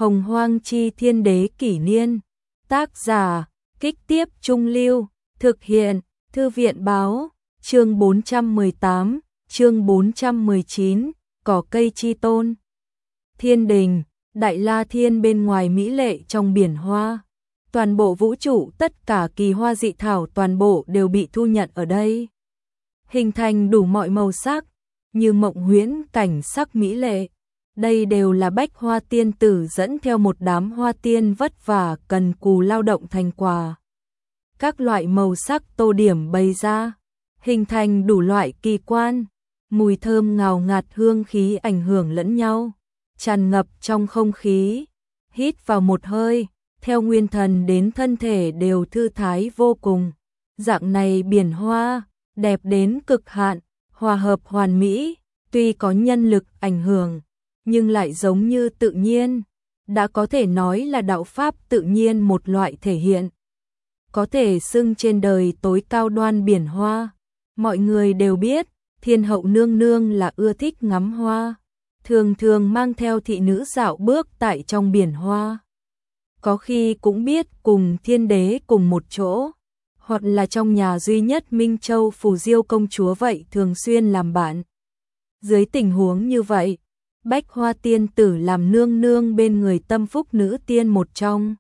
Hồng Hoang Chi Thiên Đế Kỷ Niên. Tác giả, Kích Tiếp Trung Lưu. Thực hiện, Thư viện Báo. Chương 418, chương 419, Cỏ cây chi tôn. Thiên đình, Đại La Thiên bên ngoài mỹ lệ trong biển hoa. Toàn bộ vũ trụ, tất cả kỳ hoa dị thảo toàn bộ đều bị thu nhận ở đây. Hình thành đủ mọi màu sắc, như mộng huyễn cảnh sắc mỹ lệ. Đây đều là bách hoa tiên tử dẫn theo một đám hoa tiên vất vả cần cù lao động thành quả. Các loại màu sắc tô điểm bày ra, hình thành đủ loại kỳ quan, mùi thơm ngào ngạt hương khí ảnh hưởng lẫn nhau, tràn ngập trong không khí. Hít vào một hơi, theo nguyên thần đến thân thể đều thư thái vô cùng. Dạng này biển hoa, đẹp đến cực hạn, hòa hợp hoàn mỹ, tuy có nhân lực ảnh hưởng, nhưng lại giống như tự nhiên, đã có thể nói là đạo pháp tự nhiên một loại thể hiện. Có thể xưng trên đời tối cao đoan biển hoa. Mọi người đều biết, thiên hậu nương nương là ưa thích ngắm hoa, thường thường mang theo thị nữ dạo bước tại trong biển hoa. Có khi cũng biết cùng thiên đế cùng một chỗ, hoặc là trong nhà duy nhất Minh Châu Phù Diêu công chúa vậy thường xuyên làm bạn. Dưới tình huống như vậy, bách hoa tiên tử làm nương nương bên người tâm phúc nữ tiên một trong.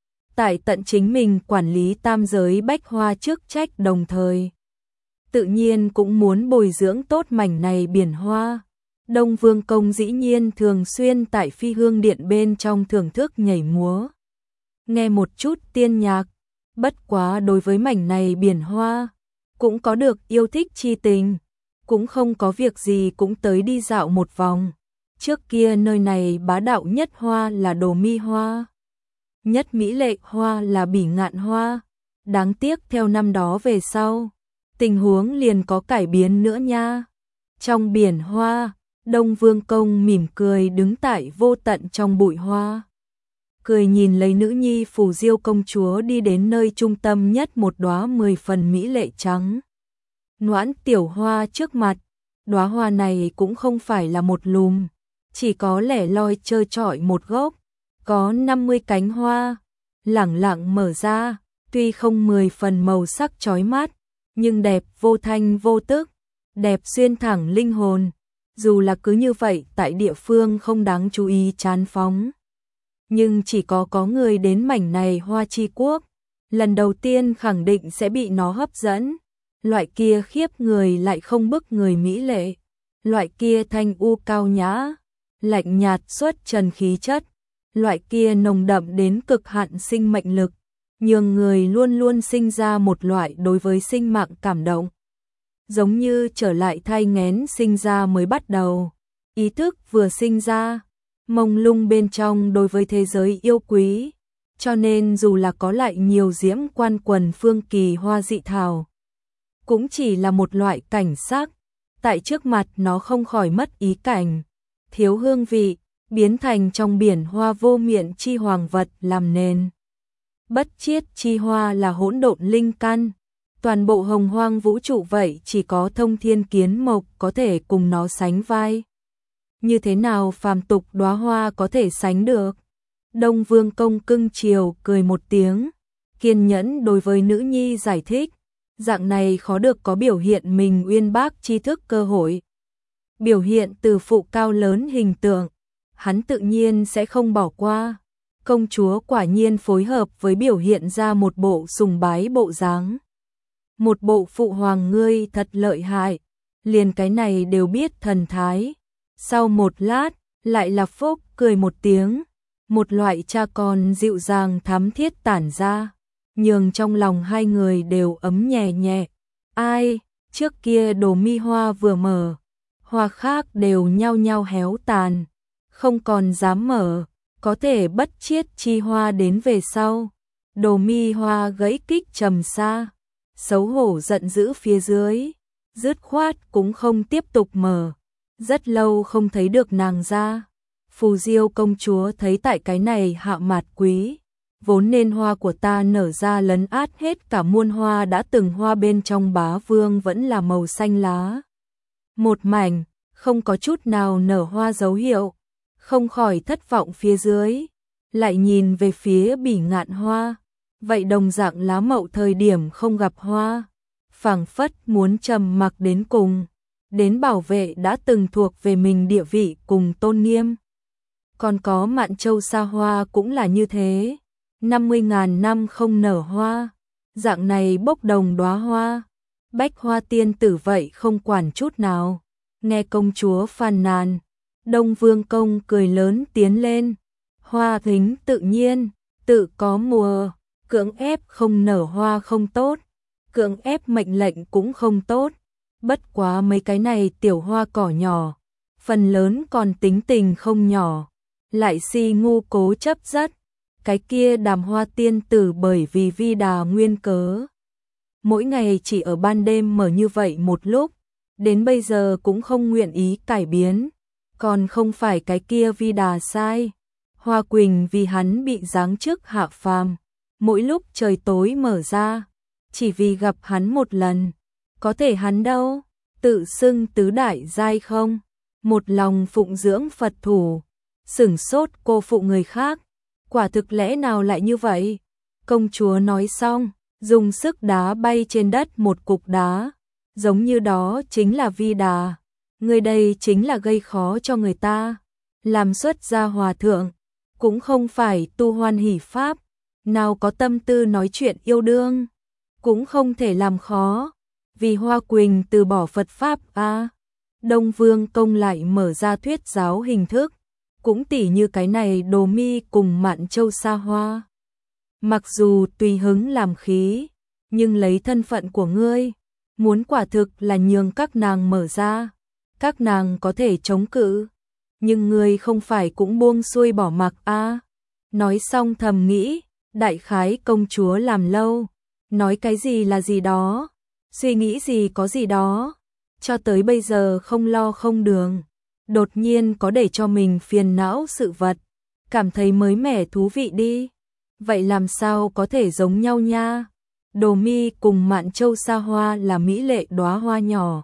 Tại tận chính mình quản lý tam giới bách hoa chức trách đồng thời. Tự nhiên cũng muốn bồi dưỡng tốt mảnh này biển hoa. Đông Vương Công dĩ nhiên thường xuyên tại Phi Hương Điện bên trong thưởng thức nhảy múa. Nghe một chút tiên nhạc, bất quá đối với mảnh này biển hoa, cũng có được yêu thích chi tình, cũng không có việc gì cũng tới đi dạo một vòng. Trước kia nơi này bá đạo nhất hoa là Đồ Mi hoa, nhất mỹ lệ hoa là Bỉ Ngạn hoa. Đáng tiếc theo năm đó về sau, tình huống liền có cải biến nữa nha. Trong biển hoa, Đông Vương Công mỉm cười đứng tại vô tận trong bụi hoa. Cười nhìn lấy nữ nhi Phù Diêu công chúa đi đến nơi trung tâm nhất một đóa 10 phần mỹ lệ trắng noãn tiểu hoa trước mặt. Đóa hoa này cũng không phải là một lùm, chỉ có lẻ loi trơ trọi một gốc, có 50 cánh hoa, lẳng lặng mở ra, tuy không 10 phần màu sắc chói mắt, nhưng đẹp vô thanh vô tức, đẹp xuyên thẳng linh hồn. Dù là cứ như vậy tại địa phương không đáng chú ý chán phóng, nhưng chỉ có người đến mảnh này hoa chi quốc, lần đầu tiên khẳng định sẽ bị nó hấp dẫn. Loại kia khiếp người lại không bức người mỹ lệ, loại kia thanh u cao nhã, lạnh nhạt xuất trần khí chất, loại kia nồng đậm đến cực hạn sinh mệnh lực, nhường người luôn luôn sinh ra một loại đối với sinh mạng cảm động. Giống như trở lại thai nghén sinh ra mới bắt đầu, ý thức vừa sinh ra, mông lung bên trong đối với thế giới yêu quý, cho nên dù là có lại nhiều diễm quan quần phương kỳ hoa dị thảo, cũng chỉ là một loại cảnh sắc, tại trước mặt nó không khỏi mất ý cảnh, thiếu hương vị, biến thành trong biển hoa vô miện chi hoàng vật làm nền. Bất chiết chi hoa là hỗn độn linh căn, toàn bộ hồng hoang vũ trụ vậy chỉ có Thông Thiên Kiến Mộc có thể cùng nó sánh vai. Như thế nào phàm tục đóa hoa có thể sánh được? Đông Vương Công cưng chiều cười một tiếng, kiên nhẫn đối với nữ nhi giải thích, dạng này khó được có biểu hiện mình uyên bác tri thức cơ hội. Biểu hiện từ phụ cao lớn hình tượng, hắn tự nhiên sẽ không bỏ qua. Công chúa quả nhiên phối hợp với biểu hiện ra một bộ sùng bái bộ dáng. Một bộ phụ hoàng ngươi thật lợi hại, liền cái này đều biết thần thái. Sau một lát, lại là Phúc cười một tiếng, một loại cha con dịu dàng thắm thiết tản ra, nhường trong lòng hai người đều ấm nhẹ nhẹ. Ai, trước kia Đồ Mi hoa vừa mở, hoa khác đều nhao nhao héo tàn, không còn dám mở, có thể bất chiết chi hoa đến về sau. Đồ Mi hoa gãy kích trầm xa, xấu hổ giận dữ phía dưới, dứt khoát cũng không tiếp tục mở. Rất lâu không thấy được nàng ra. Phù Diêu công chúa thấy tại cái này hạ mạt quý, vốn nên hoa của ta nở ra lấn át hết cả muôn hoa đã từng hoa bên trong bá vương vẫn là màu xanh lá. Một mảnh, không có chút nào nở hoa dấu hiệu, không khỏi thất vọng phía dưới. lại nhìn về phía Bỉ Ngạn Hoa, vậy đồng dạng lá mậu thời điểm không gặp hoa, phảng phất muốn trầm mặc đến cùng, đến bảo vệ đã từng thuộc về mình địa vị cùng tôn nghiêm. Còn có Mạn Châu Sa Hoa cũng là như thế, 50.000 năm không nở hoa, dạng này bốc đồng đóa hoa, Bách Hoa tiên tử vậy không quản chút nào. Nghe công chúa phàn nàn, Đông Vương công cười lớn tiến lên, hoa thính tự nhiên, tự có mùa, cưỡng ép không nở hoa không tốt, cưỡng ép mệnh lệnh cũng không tốt, bất quá mấy cái này tiểu hoa cỏ nhỏ, phần lớn còn tính tình không nhỏ, lại si ngu cố chấp rất, cái kia Đàm Hoa tiên tử bởi vì Vi Đà nguyên cớ, mỗi ngày chỉ ở ban đêm mở như vậy một lúc, đến bây giờ cũng không nguyện ý cải biến, còn không phải cái kia Vi Đà sai. Hoa Quỳnh vì hắn bị giáng chức hạ phàm, mỗi lúc trời tối mở ra, chỉ vì gặp hắn một lần, có thể hắn đâu, tự xưng tứ đại giai không, một lòng phụng dưỡng Phật thủ, sửng sốt cô phụ người khác, quả thực lẽ nào lại như vậy? Công chúa nói xong, dùng sức đá bay trên đất một cục đá, giống như đó chính là Vi Đà, người đây chính là gây khó cho người ta, làm xuất gia hòa thượng, cũng không phải tu hoan hỷ pháp, nào có tâm tư nói chuyện yêu đương, cũng không thể làm khó, vì Hoa Quỳnh từ bỏ Phật pháp a. Đông Vương công lại mở ra thuyết giáo hình thức, cũng tỉ như cái này Đồ Mi cùng Mạn Châu Sa Hoa. Mặc dù tùy hứng làm khí, nhưng lấy thân phận của ngươi, muốn quả thực là nhường các nàng mở ra, các nàng có thể chống cự, nhưng ngươi không phải cũng buông xuôi bỏ mặc a. Nói xong thầm nghĩ, đại khái công chúa làm lâu, nói cái gì là gì đó, suy nghĩ gì có gì đó, cho tới bây giờ không lo không đường, đột nhiên có để cho mình phiền não sự vật, cảm thấy mới mẻ thú vị đi. Vậy làm sao có thể giống nhau nha? Đồ Mi cùng Mạn Châu Sa Hoa là mỹ lệ đóa hoa nhỏ,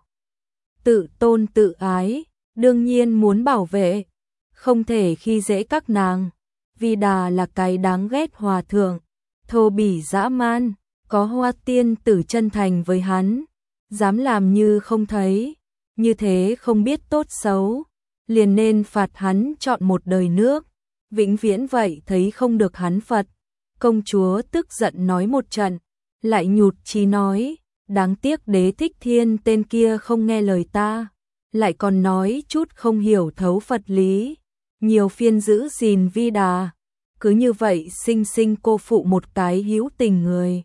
tự tôn tự ái, đương nhiên muốn bảo vệ, không thể khi dễ các nàng. Vi Đà là cái đáng ghét hòa thượng, thô bỉ dã man, có Hoa tiên tử chân thành với hắn, dám làm như không thấy, như thế không biết tốt xấu, liền nên phạt hắn chọn một đời nước, vĩnh viễn vậy thấy không được hắn Phật. Công chúa tức giận nói một trận, lại nhụt chí nói, đáng tiếc Đế Thích Thiên tên kia không nghe lời ta, lại còn nói chút không hiểu thấu Phật lý, nhiều phiên giữ gìn Vi Đà, cứ như vậy sinh sinh cô phụ một cái hữu tình người.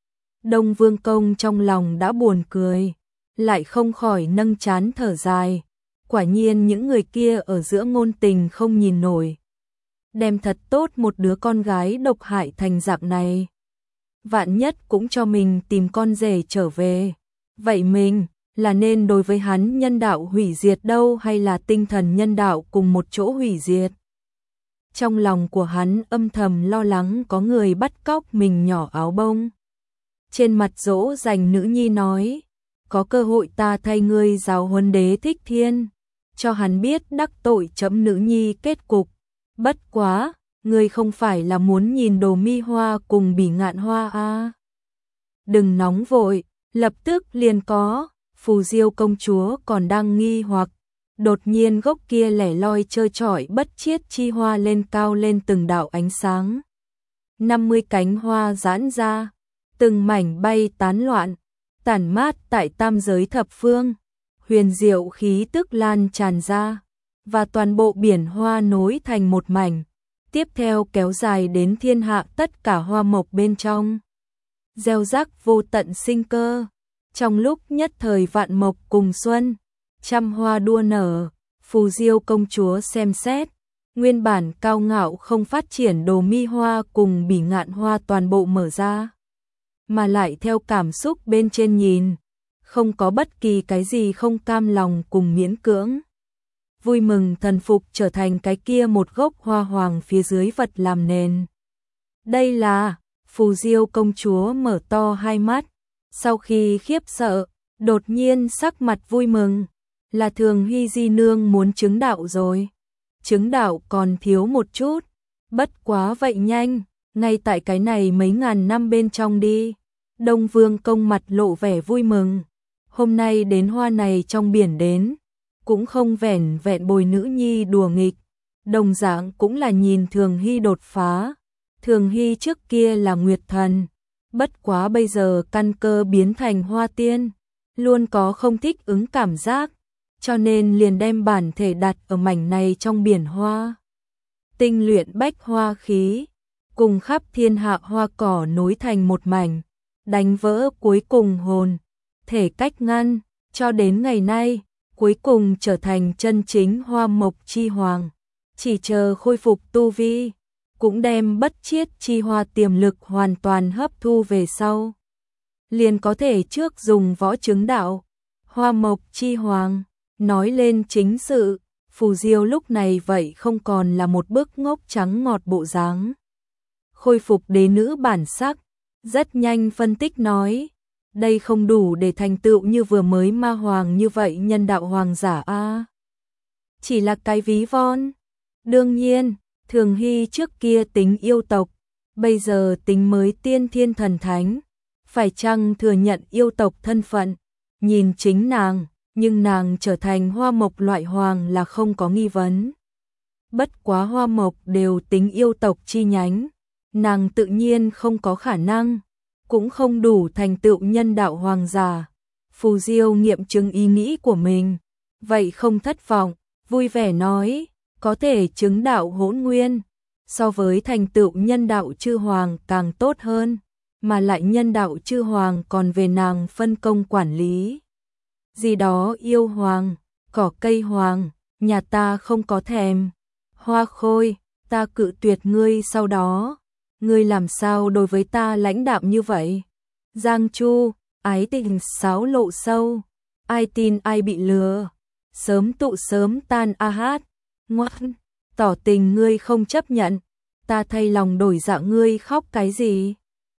Đông Vương công trong lòng đã buồn cười, lại không khỏi nâng trán thở dài, quả nhiên những người kia ở giữa ngôn tình không nhìn nổi, đem thật tốt một đứa con gái độc hại thành dạng này. Vạn nhất cũng cho mình tìm con rể trở về, vậy mình là nên đối với hắn nhân đạo hủy diệt đâu hay là tinh thần nhân đạo cùng một chỗ hủy diệt? Trong lòng của hắn âm thầm lo lắng có người bắt cóc mình nhỏ áo bông. Trên mặt dỗ dành nữ nhi nói, có cơ hội ta thay ngươi giáo huấn Đế Thích Thiên, cho hắn biết đắc tội chấm nữ nhi kết cục. Bất quá, ngươi không phải là muốn nhìn Đồ Mi Hoa cùng Bỉ Ngạn Hoa à? Đừng nóng vội, lập tức liền có. Phù Diêu công chúa còn đang nghi hoặc, đột nhiên gốc kia lẻ loi trơ trọi bất chiết chi hoa lên cao lên từng đạo ánh sáng. 50 cánh hoa giãn ra, từng mảnh bay tán loạn, tản mát tại tam giới thập phương, huyền diệu khí tức lan tràn ra, và toàn bộ biển hoa nối thành một mảnh, tiếp theo kéo dài đến thiên hạ tất cả hoa mộc bên trong. Gieo rắc vô tận sinh cơ, trong lúc nhất thời vạn mộc cùng xuân, trăm hoa đua nở. Phù Diêu công chúa xem xét, nguyên bản cao ngạo không phát triển Đồ Mi Hoa cùng Bỉ Ngạn Hoa toàn bộ mở ra, mà lại theo cảm xúc bên trên nhìn, không có bất kỳ cái gì không cam lòng cùng miễn cưỡng. Vui mừng thần phục trở thành cái kia một gốc hoa hoàng phía dưới vật làm nền. Đây là, Phù Diêu công chúa mở to hai mắt, sau khi khiếp sợ, đột nhiên sắc mặt vui mừng, là Thường Hy Di nương muốn chứng đạo rồi. Chứng đạo còn thiếu một chút, Bất quá vậy nhanh, ngay tại cái này mấy ngàn năm bên trong đi. Đông Vương Công mặt lộ vẻ vui mừng. Hôm nay đến hoa này trong biển đến, cũng không vẻn vẹn bồi nữ nhi đùa nghịch, đồng dạng cũng là nhìn Thường Hy đột phá. Thường Hy trước kia là Nguyệt Thần, bất quá bây giờ căn cơ biến thành Hoa Tiên, luôn có không thích ứng cảm giác, cho nên liền đem bản thể đặt ở mảnh này trong biển hoa. Tinh luyện bách hoa khí, cùng khắp thiên hạ hoa cỏ nối thành một mảnh, đánh vỡ cuối cùng hồn, thể cách ngăn, cho đến ngày nay, cuối cùng trở thành chân chính Hoa Mộc Chi Hoàng, chỉ chờ khôi phục tu vi, cũng đem bất chiết chi hoa tiềm lực hoàn toàn hấp thu về sau. Liền có thể trước dùng võ chứng đạo, Hoa Mộc Chi Hoàng, nói lên chính sự, Phù Diêu lúc này vậy không còn là một bức ngốc trắng ngọt bộ dáng. Khôi phục đế nữ bản sắc, rất nhanh phân tích nói, đây không đủ để thành tựu như vừa mới ma hoàng như vậy nhân đạo hoàng giả a. Chỉ là cái ví von. Đương nhiên, Thường Hy trước kia tính yêu tộc, bây giờ tính mới tiên thiên thần thánh, phải chăng thừa nhận yêu tộc thân phận, nhìn chính nàng, nhưng nàng trở thành hoa mộc loại hoàng là không có nghi vấn. Bất quá hoa mộc đều tính yêu tộc chi nhánh, nàng tự nhiên không có khả năng, cũng không đủ thành tựu nhân đạo hoàng giả. Phù Diêu nghiệm chứng ý nghĩ của mình, vậy không thất vọng, vui vẻ nói, có thể chứng đạo hỗn nguyên, so với thành tựu nhân đạo chư hoàng càng tốt hơn, mà lại nhân đạo chư hoàng còn về nàng phân công quản lý. Gì đó yêu hoàng, cỏ cây hoàng, nhà ta không có thèm. Hoa Khôi, ta cự tuyệt ngươi sau đó. Ngươi làm sao đối với ta lãnh đạm như vậy? Giang Chu, ái tình sáo lộ sâu, ai tin ai bị lừa, sớm tụ sớm tan a hát, ngoan, tỏ tình ngươi không chấp nhận, ta thay lòng đổi dạ ngươi khóc cái gì?